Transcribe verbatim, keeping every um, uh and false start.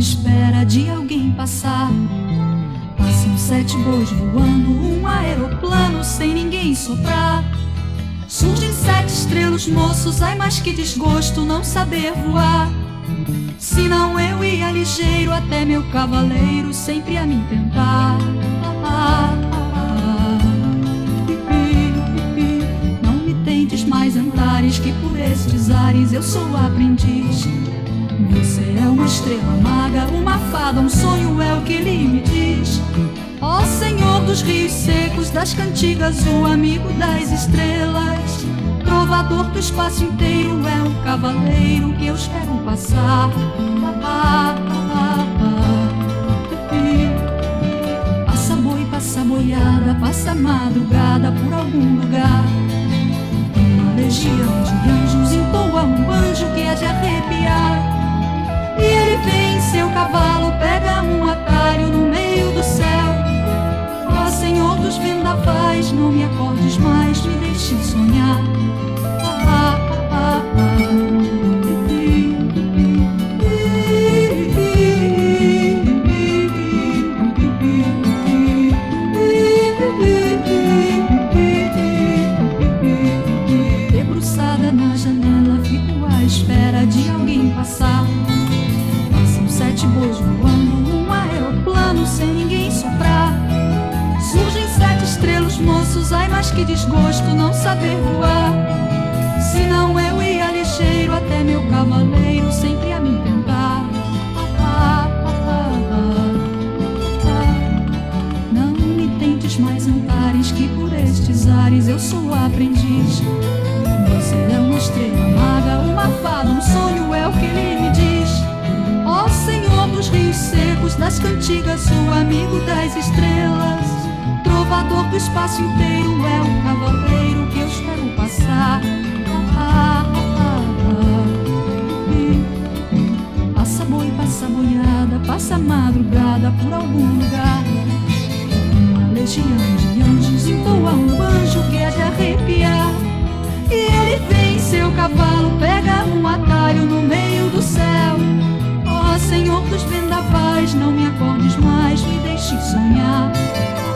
espera de alguém passar. Passam sete bois voando, um aeroplano sem ninguém soprar. Surgem sete estrelas, moços, ai mas que desgosto não saber voar. Se não eu ia ligeiro até meu cavaleiro sempre a me tentar. Não me tentes mais andares, que por estes ares eu sou aprendiz. Você é uma estrela maga, uma fada, um sonho é o que ele me diz. Ó Senhor dos rios secos, das cantigas, o amigo das estrelas, trovador do espaço inteiro, é o cavaleiro que eu espero passar. Passa boi, passa boiada, passa madrugada por algum lugar. Uma legião de anjos entoa um banjo que é de arrepiar. E ele vem em seu cavalo, pega um atalho no meio do céu. Ó Senhor dos vendavais, não me acordes mais, me deixe sonhar. Ah, ah, ah, ah. Debruçada na janela, fico à espera de alguém passar. Passam sete bois voando, um aeroplano sem ninguém soprar. Surgem sete estrelas, moços, ai mas que desgosto não saber voar. Se não eu ia ligeiro até meu cavaleiro sempre a me tentar. Ah, ah, ah, ah, ah. Não me tentes mais andares, que por estes ares eu sou aprendiz. Você é uma estrela maga, uma fada, um sonho é o que ele me diz. Ó Senhor dos rios secos, das cantigas, o amigo das estrelas, trovador do espaço inteiro, é o cavaleiro que eu espero passar. Ah, ah, ah, ah. Passa boi, passa boiada, passa madrugada por algum lugar. Uma legião de anjos entoa um banjo que é de arrepiar. E ele vem em seu cavalo, pega um atalho no meio do céu. Ó Senhor dos vendavais, não me acordes mais, me deixe sonhar.